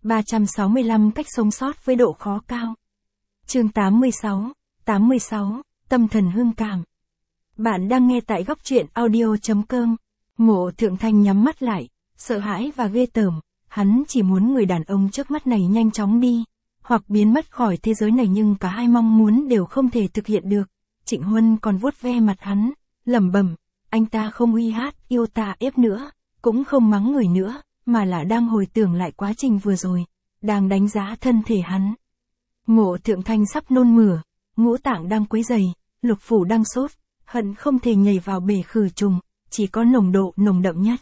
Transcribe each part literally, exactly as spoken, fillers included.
ba trăm sáu mươi lăm cách sống sót với độ khó cao. Chương tám mươi sáu, tám mươi sáu, tâm thần hương cảm. Bạn đang nghe tại góc truyện audio chấm com. Mộ Thượng Thanh nhắm mắt lại, sợ hãi và ghê tởm, hắn chỉ muốn người đàn ông trước mắt này nhanh chóng đi, hoặc biến mất khỏi thế giới này, nhưng cả hai mong muốn đều không thể thực hiện được. Trịnh Huân còn vuốt ve mặt hắn, lẩm bẩm, anh ta không uy hát yêu ta ép nữa, cũng không mắng người nữa, mà là đang hồi tưởng lại quá trình vừa rồi, đang đánh giá thân thể hắn. Mộ Thượng Thanh sắp nôn mửa, ngũ tạng đang quấy dày, lục phủ đang sốt, hận không thể nhảy vào bể khử trùng, chỉ có nồng độ nồng đậm nhất.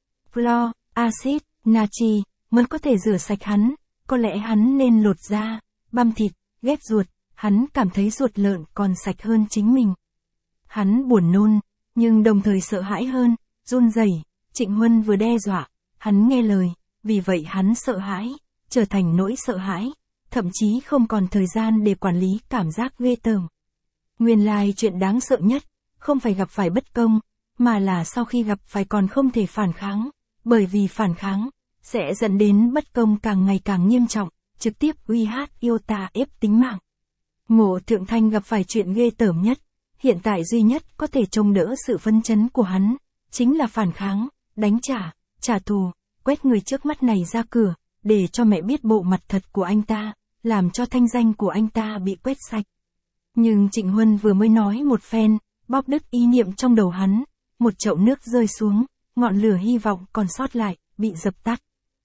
Flo, axit, natri, mới có thể rửa sạch hắn, có lẽ hắn nên lột da, băm thịt, ghép ruột, hắn cảm thấy ruột lợn còn sạch hơn chính mình. Hắn buồn nôn, nhưng đồng thời sợ hãi hơn, run rẩy. Trịnh Huân vừa đe dọa, hắn nghe lời, vì vậy hắn sợ hãi, trở thành nỗi sợ hãi, thậm chí không còn thời gian để quản lý cảm giác ghê tởm. Nguyên lai chuyện đáng sợ nhất, không phải gặp phải bất công, mà là sau khi gặp phải còn không thể phản kháng, bởi vì phản kháng, sẽ dẫn đến bất công càng ngày càng nghiêm trọng, trực tiếp uy hát yêu ta ép tính mạng. Mộ Thượng Thanh gặp phải chuyện ghê tởm nhất, hiện tại duy nhất có thể trông đỡ sự phấn chấn của hắn, chính là phản kháng, đánh trả, trả thù, quét người trước mắt này ra cửa, để cho mẹ biết bộ mặt thật của anh ta, làm cho thanh danh của anh ta bị quét sạch. Nhưng Trịnh Huân vừa mới nói một phen, bóp đứt ý niệm trong đầu hắn, một chậu nước rơi xuống, ngọn lửa hy vọng còn sót lại, bị dập tắt.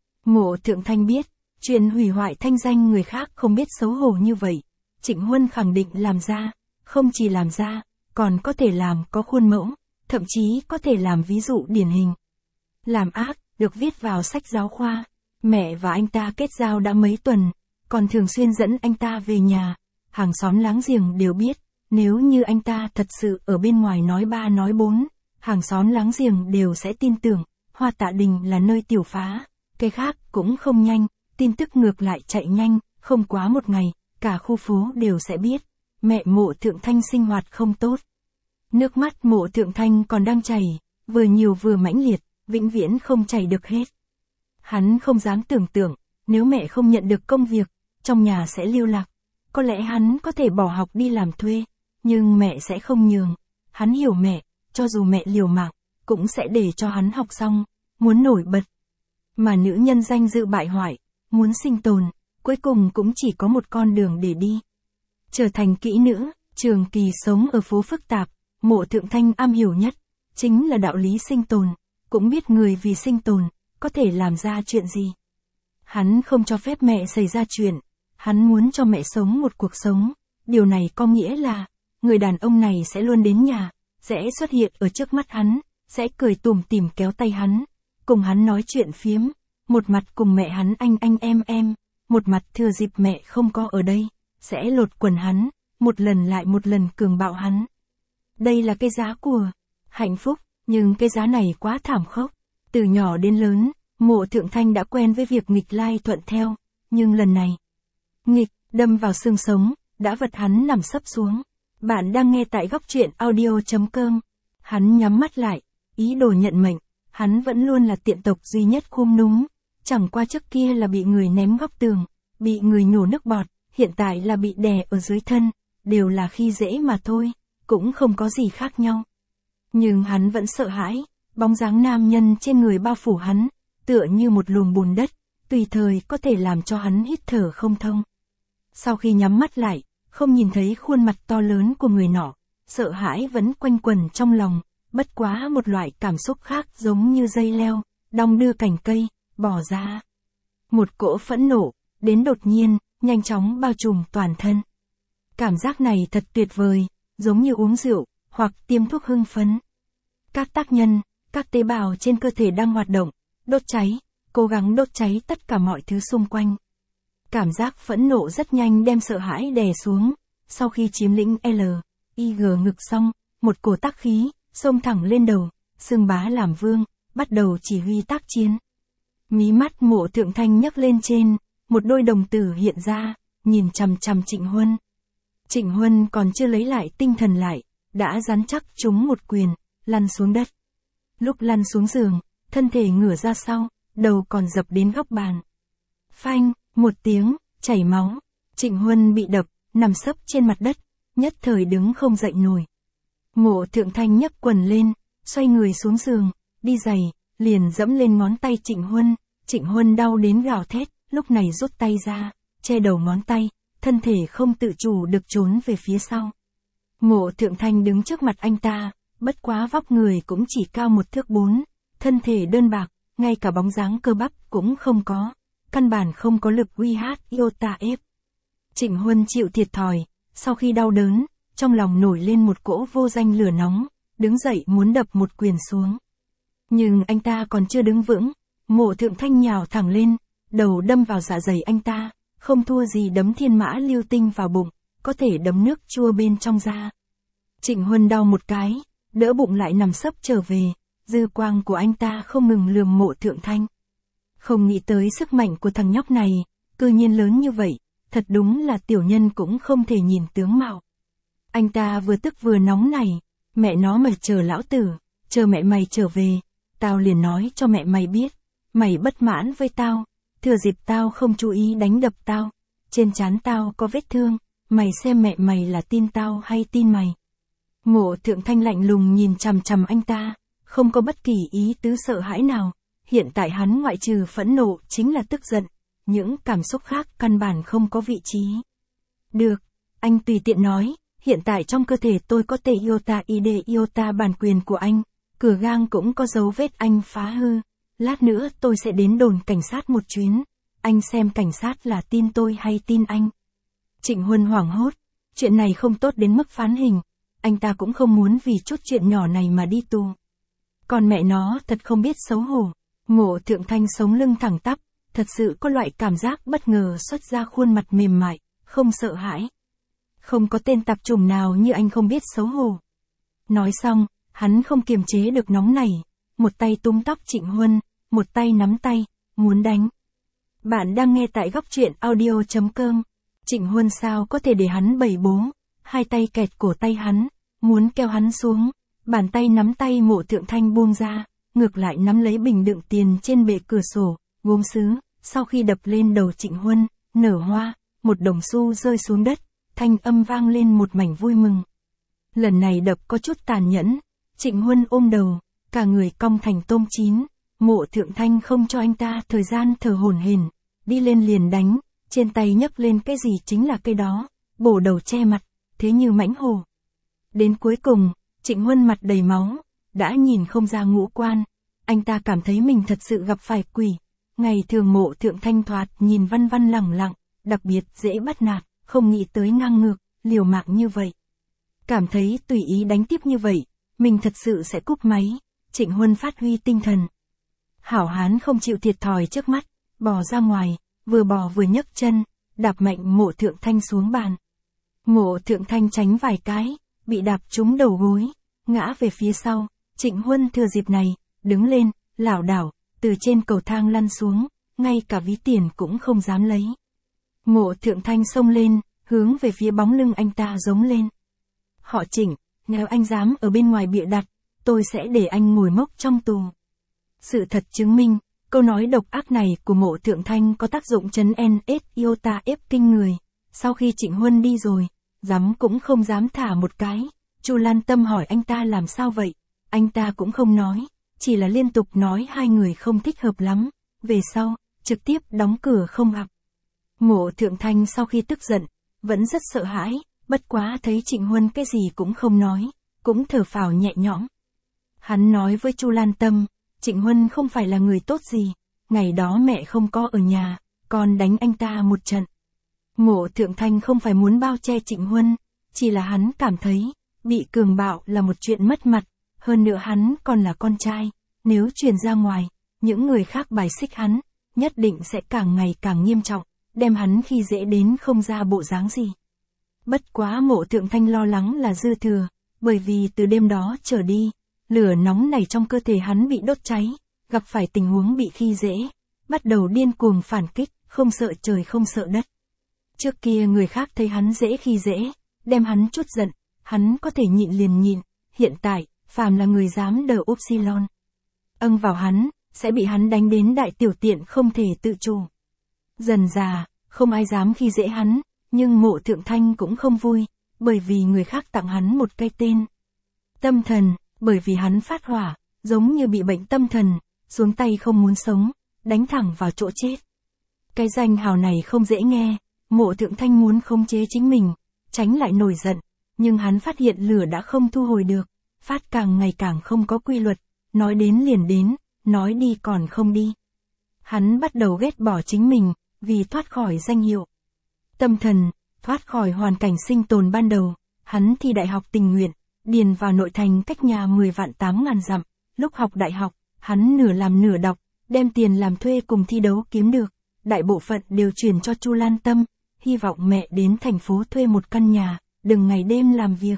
Mộ Thượng Thanh biết, chuyện hủy hoại thanh danh người khác không biết xấu hổ như vậy, Trịnh Huân khẳng định làm ra, không chỉ làm ra, còn có thể làm có khuôn mẫu, thậm chí có thể làm ví dụ điển hình. Làm ác, được viết vào sách giáo khoa, mẹ và anh ta kết giao đã mấy tuần, còn thường xuyên dẫn anh ta về nhà, hàng xóm láng giềng đều biết, nếu như anh ta thật sự ở bên ngoài nói ba nói bốn, hàng xóm láng giềng đều sẽ tin tưởng, Hoa Tạ Đình là nơi tiểu phá, cái khác cũng không nhanh, tin tức ngược lại chạy nhanh, không quá một ngày, cả khu phố đều sẽ biết, mẹ Mộ Thượng Thanh sinh hoạt không tốt. Nước mắt Mộ Thượng Thanh còn đang chảy, vừa nhiều vừa mãnh liệt, vĩnh viễn không chảy được hết. Hắn không dám tưởng tượng, nếu mẹ không nhận được công việc, trong nhà sẽ lưu lạc. Có lẽ hắn có thể bỏ học đi làm thuê, nhưng mẹ sẽ không nhường. Hắn hiểu mẹ, cho dù mẹ liều mạng, cũng sẽ để cho hắn học xong, muốn nổi bật. Mà nữ nhân danh dự bại hoại, muốn sinh tồn, cuối cùng cũng chỉ có một con đường để đi. Trở thành kỹ nữ, trường kỳ sống ở phố phức tạp, Mộ Thượng Thanh am hiểu nhất, chính là đạo lý sinh tồn, cũng biết người vì sinh tồn, có thể làm ra chuyện gì. Hắn không cho phép mẹ xảy ra chuyện, hắn muốn cho mẹ sống một cuộc sống, điều này có nghĩa là, người đàn ông này sẽ luôn đến nhà, sẽ xuất hiện ở trước mắt hắn, sẽ cười tủm tỉm kéo tay hắn, cùng hắn nói chuyện phiếm, một mặt cùng mẹ hắn anh anh em em, một mặt thừa dịp mẹ không có ở đây, sẽ lột quần hắn, một lần lại một lần cường bạo hắn. Đây là cái giá của hạnh phúc, nhưng cái giá này quá thảm khốc. Từ nhỏ đến lớn, Mộ Thượng Thanh đã quen với việc nghịch lai thuận theo, nhưng lần này, nghịch, đâm vào xương sống, đã vật hắn nằm sấp xuống. Bạn đang nghe tại góc truyện audio chấm com. Hắn nhắm mắt lại, ý đồ nhận mệnh, hắn vẫn luôn là tiện tộc duy nhất khum núm, chẳng qua trước kia là bị người ném góc tường, bị người nhổ nước bọt, hiện tại là bị đè ở dưới thân, đều là khi dễ mà thôi, cũng không có gì khác nhau. Nhưng hắn vẫn sợ hãi, bóng dáng nam nhân trên người bao phủ hắn, tựa như một luồng bùn đất, tùy thời có thể làm cho hắn hít thở không thông. Sau khi nhắm mắt lại, không nhìn thấy khuôn mặt to lớn của người nọ, sợ hãi vẫn quanh quẩn trong lòng, bất quá một loại cảm xúc khác giống như dây leo, đong đưa cành cây, bỏ ra. Một cỗ phẫn nộ, đến đột nhiên, nhanh chóng bao trùm toàn thân. Cảm giác này thật tuyệt vời, giống như uống rượu, hoặc tiêm thuốc hưng phấn. Các tác nhân, các tế bào trên cơ thể đang hoạt động, đốt cháy, cố gắng đốt cháy tất cả mọi thứ xung quanh. Cảm giác phẫn nộ rất nhanh đem sợ hãi đè xuống, sau khi chiếm lĩnh L, I G ngực xong, một cổ tắc khí, xông thẳng lên đầu, xưng bá làm vương, bắt đầu chỉ huy tác chiến. Mí mắt Mộ Thượng Thanh nhấc lên trên, một đôi đồng tử hiện ra, nhìn chằm chằm Trịnh Huân. Trịnh Huân còn chưa lấy lại tinh thần lại, đã rắn chắc trúng một quyền, lăn xuống đất. Lúc lăn xuống giường, thân thể ngửa ra sau, đầu còn dập đến góc bàn. Phanh, một tiếng, chảy máu. Trịnh Huân bị đập, nằm sấp trên mặt đất, nhất thời đứng không dậy nổi. Mộ Thượng Thanh nhấc quần lên, xoay người xuống giường, đi giày, liền dẫm lên ngón tay Trịnh Huân. Trịnh Huân đau đến gào thét, lúc này rút tay ra, che đầu ngón tay, thân thể không tự chủ được trốn về phía sau. Mộ Thượng Thanh đứng trước mặt anh ta, bất quá vóc người cũng chỉ cao một thước bốn, thân thể đơn bạc, ngay cả bóng dáng cơ bắp cũng không có, căn bản không có lực uy hát iota ép. Trịnh Huân chịu thiệt thòi, sau khi đau đớn, trong lòng nổi lên một cỗ vô danh lửa nóng, đứng dậy muốn đập một quyền xuống. Nhưng anh ta còn chưa đứng vững, Mộ Thượng Thanh nhào thẳng lên, đầu đâm vào dạ dày anh ta, không thua gì đấm thiên mã lưu tinh vào bụng, có thể đấm nước chua bên trong ra. Trịnh Huân đau một cái, đỡ bụng lại nằm sấp trở về, dư quang của anh ta không ngừng lườm Mộ Thượng Thanh. Không nghĩ tới sức mạnh của thằng nhóc này, cư nhiên lớn như vậy, thật đúng là tiểu nhân cũng không thể nhìn tướng mạo. Anh ta vừa tức vừa nóng này, mẹ nó mày chờ lão tử, chờ mẹ mày trở về, tao liền nói cho mẹ mày biết, mày bất mãn với tao, thừa dịp tao không chú ý đánh đập tao, trên trán tao có vết thương, mày xem mẹ mày là tin tao hay tin mày. Mộ Thượng Thanh lạnh lùng nhìn chằm chằm anh ta, không có bất kỳ ý tứ sợ hãi nào, hiện tại hắn ngoại trừ phẫn nộ chính là tức giận, những cảm xúc khác căn bản không có vị trí. Được, anh tùy tiện nói, hiện tại trong cơ thể tôi có tê iota id iota bản quyền của anh, cửa gang cũng có dấu vết anh phá hư, lát nữa tôi sẽ đến đồn cảnh sát một chuyến, anh xem cảnh sát là tin tôi hay tin anh. Trịnh Huân hoảng hốt, chuyện này không tốt đến mức phán hình, anh ta cũng không muốn vì chút chuyện nhỏ này mà đi tù. Còn mẹ nó thật không biết xấu hổ. Mộ Thượng Thanh sống lưng thẳng tắp, thật sự có loại cảm giác bất ngờ xuất ra khuôn mặt mềm mại, không sợ hãi. Không có tên tạp chủng nào như anh không biết xấu hổ. Nói xong, hắn không kiềm chế được nóng nảy, một tay túm tóc Trịnh Huân, một tay nắm tay, muốn đánh. Bạn đang nghe tại góc truyện audio chấm com. Trịnh Huân sao có thể để hắn bày bố, hai tay kẹt cổ tay hắn, muốn kéo hắn xuống, bàn tay nắm tay Mộ Thượng Thanh buông ra, ngược lại nắm lấy bình đựng tiền trên bệ cửa sổ, gốm sứ, sau khi đập lên đầu Trịnh Huân, nở hoa, một đồng xu rơi xuống đất, thanh âm vang lên một mảnh vui mừng. Lần này đập có chút tàn nhẫn, Trịnh Huân ôm đầu, cả người cong thành tôm chín, Mộ Thượng Thanh không cho anh ta thời gian thở hổn hển, đi lên liền đánh, trên tay nhấc lên cái gì chính là cái đó, bổ đầu che mặt, thế như mãnh hổ. Đến cuối cùng, Trịnh Huân mặt đầy máu, đã nhìn không ra ngũ quan, anh ta cảm thấy mình thật sự gặp phải quỷ. Ngày thường Mộ Thượng Thanh thoạt nhìn văn văn lẳng lặng, đặc biệt dễ bắt nạt, không nghĩ tới ngang ngược, liều mạng như vậy. Cảm thấy tùy ý đánh tiếp như vậy, mình thật sự sẽ cúp máy. Trịnh Huân phát huy tinh thần. Hảo hán không chịu thiệt thòi trước mắt, bò ra ngoài, vừa bò vừa nhấc chân, đạp mạnh Mộ Thượng Thanh xuống bàn. Mộ Thượng Thanh tránh vài cái, bị đạp trúng đầu gối, ngã về phía sau. Trịnh Huân thừa dịp này, đứng lên, lảo đảo, từ trên cầu thang lăn xuống, ngay cả ví tiền cũng không dám lấy. Mộ Thượng Thanh xông lên, hướng về phía bóng lưng anh ta giống lên. Họ Trịnh, nếu anh dám ở bên ngoài bịa đặt, tôi sẽ để anh ngồi mốc trong tù. Sự thật chứng minh, câu nói độc ác này của Mộ Thượng Thanh có tác dụng chấn en ét iota ép kinh người. Sau khi Trịnh Huân đi rồi, dám cũng không dám thả một cái. Chu Lan Tâm hỏi anh ta làm sao vậy, anh ta cũng không nói, chỉ là liên tục nói hai người không thích hợp lắm, về sau, trực tiếp đóng cửa không gặp. Mộ Thượng Thanh sau khi tức giận, vẫn rất sợ hãi, bất quá thấy Trịnh Huân cái gì cũng không nói, cũng thở phào nhẹ nhõm. Hắn nói với Chu Lan Tâm, Trịnh Huân không phải là người tốt gì, ngày đó mẹ không có ở nhà, còn đánh anh ta một trận. Mộ Thượng Thanh không phải muốn bao che Trịnh Huân, chỉ là hắn cảm thấy, bị cường bạo là một chuyện mất mặt, hơn nữa hắn còn là con trai, nếu truyền ra ngoài, những người khác bài xích hắn, nhất định sẽ càng ngày càng nghiêm trọng, đem hắn khi dễ đến không ra bộ dáng gì. Bất quá Mộ Thượng Thanh lo lắng là dư thừa, bởi vì từ đêm đó trở đi, lửa nóng này trong cơ thể hắn bị đốt cháy, gặp phải tình huống bị khi dễ, bắt đầu điên cuồng phản kích, không sợ trời không sợ đất. Trước kia người khác thấy hắn dễ khi dễ, đem hắn chút giận, hắn có thể nhịn liền nhịn, hiện tại, phàm là người dám đờ upsilon âng vào hắn, sẽ bị hắn đánh đến đại tiểu tiện không thể tự chủ. Dần dà, không ai dám khi dễ hắn, nhưng Mộ Thượng Thanh cũng không vui, bởi vì người khác tặng hắn một cái tên. Tâm thần, bởi vì hắn phát hỏa, giống như bị bệnh tâm thần, xuống tay không muốn sống, đánh thẳng vào chỗ chết. Cái danh hào này không dễ nghe, Mộ Thượng Thanh muốn khống chế chính mình, tránh lại nổi giận, nhưng hắn phát hiện lửa đã không thu hồi được, phát càng ngày càng không có quy luật, nói đến liền đến, nói đi còn không đi. Hắn bắt đầu ghét bỏ chính mình, vì thoát khỏi danh hiệu. Tâm thần, thoát khỏi hoàn cảnh sinh tồn ban đầu, hắn thi đại học tình nguyện, điền vào nội thành cách nhà mười vạn tám ngàn dặm, lúc học đại học, hắn nửa làm nửa đọc, đem tiền làm thuê cùng thi đấu kiếm được, đại bộ phận đều chuyển cho Chu Lan Tâm, hy vọng mẹ đến thành phố thuê một căn nhà, đừng ngày đêm làm việc.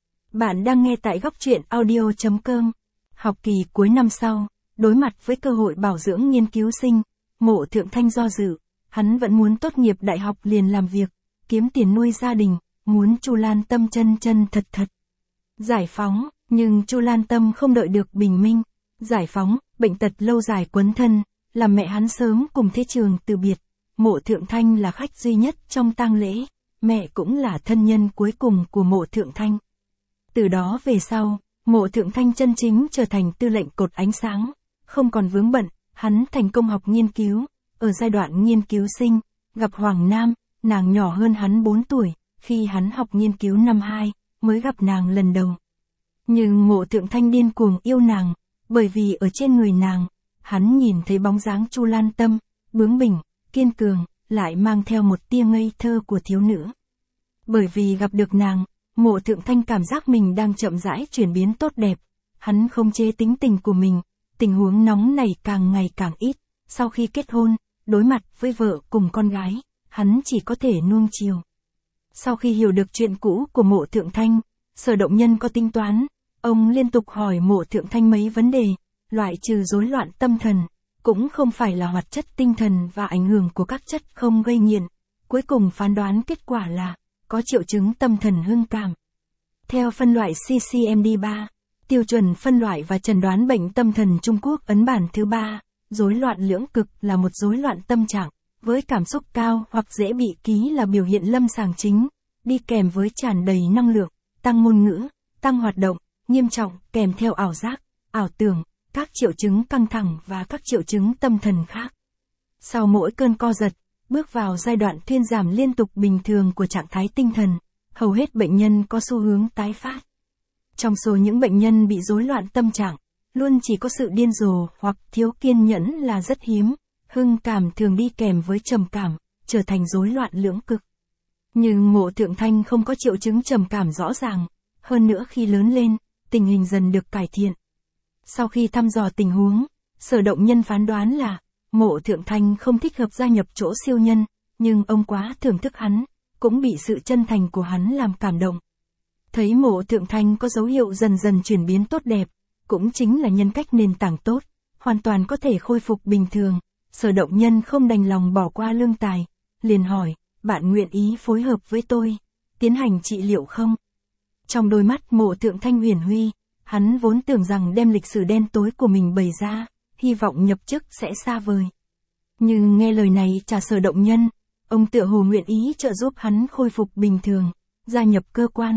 Bạn đang nghe tại góc truyện audio chấm com. Học kỳ cuối năm sau, đối mặt với cơ hội bảo dưỡng nghiên cứu sinh, Mộ Thượng Thanh do dự, hắn vẫn muốn tốt nghiệp đại học liền làm việc, kiếm tiền nuôi gia đình, muốn Chu Lan Tâm chân chân thật thật giải phóng, nhưng Chu Lan Tâm không đợi được bình minh, giải phóng, bệnh tật lâu dài quấn thân, làm mẹ hắn sớm cùng thế trường từ biệt. Mộ Thượng Thanh là khách duy nhất trong tang lễ, mẹ cũng là thân nhân cuối cùng của Mộ Thượng Thanh. Từ đó về sau, Mộ Thượng Thanh chân chính trở thành tư lệnh cột ánh sáng, không còn vướng bận, hắn thành công học nghiên cứu, ở giai đoạn nghiên cứu sinh, gặp Hoàng Nam, nàng nhỏ hơn hắn bốn tuổi, khi hắn học nghiên cứu năm hai, mới gặp nàng lần đầu. Nhưng Mộ Thượng Thanh điên cuồng yêu nàng, bởi vì ở trên người nàng, hắn nhìn thấy bóng dáng Chu Lan Tâm, bướng bỉnh, kiên cường, lại mang theo một tia ngây thơ của thiếu nữ. Bởi vì gặp được nàng, Mộ Thượng Thanh cảm giác mình đang chậm rãi chuyển biến tốt đẹp, hắn không chế tính tình của mình, tình huống nóng này càng ngày càng ít, sau khi kết hôn, đối mặt với vợ cùng con gái, hắn chỉ có thể nuông chiều. Sau khi hiểu được chuyện cũ của Mộ Thượng Thanh, Sở Động Nhân có tính toán, ông liên tục hỏi Mộ Thượng Thanh mấy vấn đề, loại trừ rối loạn tâm thần, cũng không phải là hoạt chất tinh thần và ảnh hưởng của các chất không gây nghiện. Cuối cùng phán đoán kết quả là, có triệu chứng tâm thần hưng cảm. Theo phân loại C C M D ba, tiêu chuẩn phân loại và chẩn đoán bệnh tâm thần Trung Quốc ấn bản thứ ba, rối loạn lưỡng cực là một rối loạn tâm trạng, với cảm xúc cao hoặc dễ bị ký là biểu hiện lâm sàng chính, đi kèm với tràn đầy năng lượng, tăng ngôn ngữ, tăng hoạt động, nghiêm trọng kèm theo ảo giác, ảo tưởng, các triệu chứng căng thẳng và các triệu chứng tâm thần khác. Sau mỗi cơn co giật, bước vào giai đoạn thuyên giảm liên tục bình thường của trạng thái tinh thần, hầu hết bệnh nhân có xu hướng tái phát. Trong số những bệnh nhân bị rối loạn tâm trạng, luôn chỉ có sự điên rồ hoặc thiếu kiên nhẫn là rất hiếm, hưng cảm thường đi kèm với trầm cảm, trở thành rối loạn lưỡng cực. Nhưng Mộ Thượng Thanh không có triệu chứng trầm cảm rõ ràng, hơn nữa khi lớn lên, tình hình dần được cải thiện. Sau khi thăm dò tình huống, Sở Động Nhân phán đoán là, Mộ Thượng Thanh không thích hợp gia nhập chỗ siêu nhân, nhưng ông quá thưởng thức hắn, cũng bị sự chân thành của hắn làm cảm động. Thấy Mộ Thượng Thanh có dấu hiệu dần dần chuyển biến tốt đẹp, cũng chính là nhân cách nền tảng tốt, hoàn toàn có thể khôi phục bình thường, Sở Động Nhân không đành lòng bỏ qua lương tài, liền hỏi, bạn nguyện ý phối hợp với tôi, tiến hành trị liệu không? Trong đôi mắt Mộ Thượng Thanh huyền huy, hắn vốn tưởng rằng đem lịch sử đen tối của mình bày ra, hy vọng nhập chức sẽ xa vời. Nhưng nghe lời này trả Sở Động Nhân, ông tựa hồ nguyện ý trợ giúp hắn khôi phục bình thường, gia nhập cơ quan.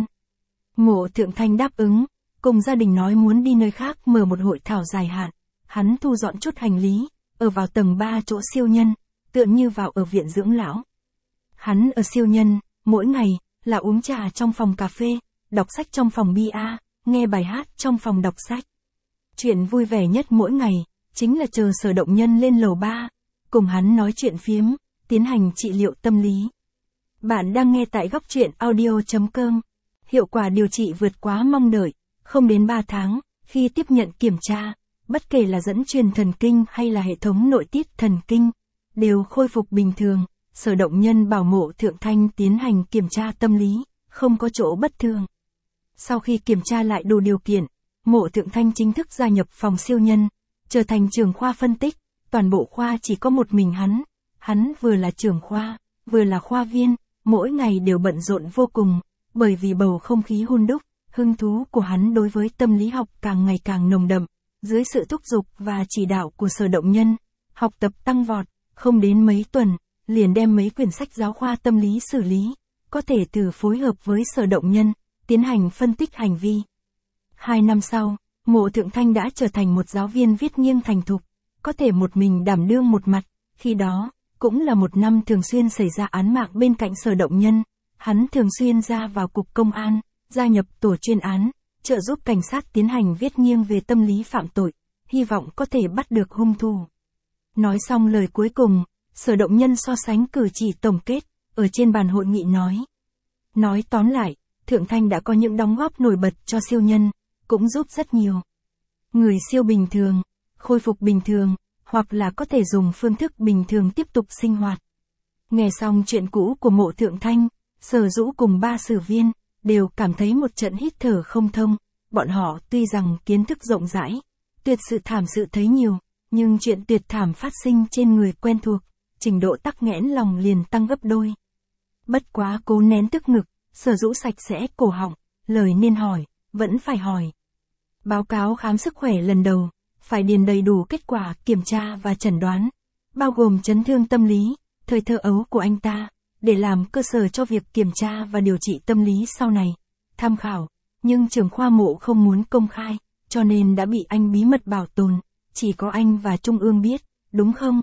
Mộ Thượng Thanh đáp ứng, cùng gia đình nói muốn đi nơi khác mở một hội thảo dài hạn, hắn thu dọn chút hành lý, ở vào tầng ba chỗ siêu nhân, tựa như vào ở viện dưỡng lão. Hắn ở siêu nhân, mỗi ngày, là uống trà trong phòng cà phê, đọc sách trong phòng bia, nghe bài hát trong phòng đọc sách. Chuyện vui vẻ nhất mỗi ngày, chính là chờ Sở Động Nhân lên lầu ba, cùng hắn nói chuyện phiếm, tiến hành trị liệu tâm lý. Bạn đang nghe tại góc truyện audio chấm com. Hiệu quả điều trị vượt quá mong đợi, không đến ba tháng, khi tiếp nhận kiểm tra, bất kể là dẫn truyền thần kinh hay là hệ thống nội tiết thần kinh, đều khôi phục bình thường. Sở Động Nhân bảo Mộ Thượng Thanh tiến hành kiểm tra tâm lý, không có chỗ bất thường. Sau khi kiểm tra lại đủ điều kiện, Mộ Thượng Thanh chính thức gia nhập phòng siêu nhân, trở thành trưởng khoa phân tích, toàn bộ khoa chỉ có một mình hắn. Hắn vừa là trưởng khoa, vừa là khoa viên, mỗi ngày đều bận rộn vô cùng, bởi vì bầu không khí hun đúc, hứng thú của hắn đối với tâm lý học càng ngày càng nồng đậm, dưới sự thúc giục và chỉ đạo của Sở Động Nhân, học tập tăng vọt, không đến mấy tuần, liền đem mấy quyển sách giáo khoa tâm lý xử lý, có thể từ phối hợp với Sở Động Nhân, tiến hành phân tích hành vi. Hai năm sau, Mộ Thượng Thanh đã trở thành một giáo viên viết nghiêng thành thục, có thể một mình đảm đương một mặt, khi đó, cũng là một năm thường xuyên xảy ra án mạng bên cạnh Sở Động Nhân, hắn thường xuyên ra vào cục công an, gia nhập tổ chuyên án, trợ giúp cảnh sát tiến hành viết nghiêng về tâm lý phạm tội, hy vọng có thể bắt được hung thủ. Nói xong lời cuối cùng, Sở Động Nhân so sánh cử chỉ tổng kết, ở trên bàn hội nghị nói. Nói tóm lại, Thượng Thanh đã có những đóng góp nổi bật cho siêu nhân, cũng giúp rất nhiều. Người siêu bình thường, khôi phục bình thường, hoặc là có thể dùng phương thức bình thường tiếp tục sinh hoạt. Nghe xong chuyện cũ của Mộ Thượng Thanh, Sở Dũ cùng ba sử viên, đều cảm thấy một trận hít thở không thông, bọn họ tuy rằng kiến thức rộng rãi, tuyệt sự thảm sự thấy nhiều, nhưng chuyện tuyệt thảm phát sinh trên người quen thuộc, trình độ tắc nghẽn lòng liền tăng gấp đôi. Bất quá cố nén tức ngực, Sở Dũ sạch sẽ cổ họng, lời nên hỏi, vẫn phải hỏi. Báo cáo khám sức khỏe lần đầu, phải điền đầy đủ kết quả kiểm tra và chẩn đoán, bao gồm chấn thương tâm lý, thời thơ ấu của anh ta, để làm cơ sở cho việc kiểm tra và điều trị tâm lý sau này. Tham khảo, nhưng trưởng khoa Mộ không muốn công khai, cho nên đã bị anh bí mật bảo tồn, chỉ có anh và Trung ương biết, đúng không?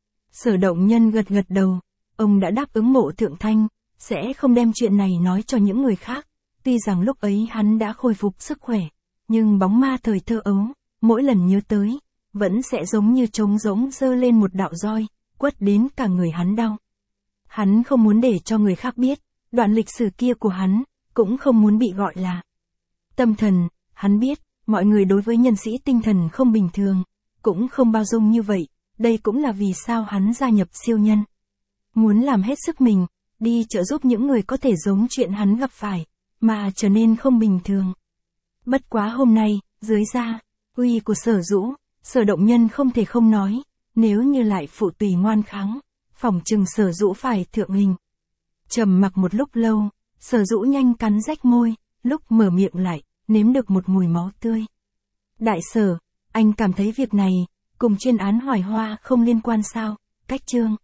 Sở Động Nhân gật gật đầu, ông đã đáp ứng Mộ Thượng Thanh, sẽ không đem chuyện này nói cho những người khác, tuy rằng lúc ấy hắn đã khôi phục sức khỏe, nhưng bóng ma thời thơ ấu, mỗi lần nhớ tới, vẫn sẽ giống như trống rỗng giơ lên một đạo roi, quất đến cả người hắn đau. Hắn không muốn để cho người khác biết, đoạn lịch sử kia của hắn, cũng không muốn bị gọi là tâm thần, hắn biết, mọi người đối với nhân sĩ tinh thần không bình thường, cũng không bao dung như vậy, đây cũng là vì sao hắn gia nhập siêu nhân. Muốn làm hết sức mình, đi trợ giúp những người có thể giống chuyện hắn gặp phải, mà trở nên không bình thường. Bất quá hôm nay, dưới gia uy của Sở Dũ, Sở Động Nhân không thể không nói, nếu như lại phụ tùy ngoan kháng, phỏng chừng Sở Dũ phải thượng hình. Trầm mặc một lúc lâu, Sở Dũ nhanh cắn rách môi, lúc mở miệng lại, nếm được một mùi máu tươi. Đại Sở, anh cảm thấy việc này, cùng chuyên án Hoài Hoa không liên quan sao? Cách chương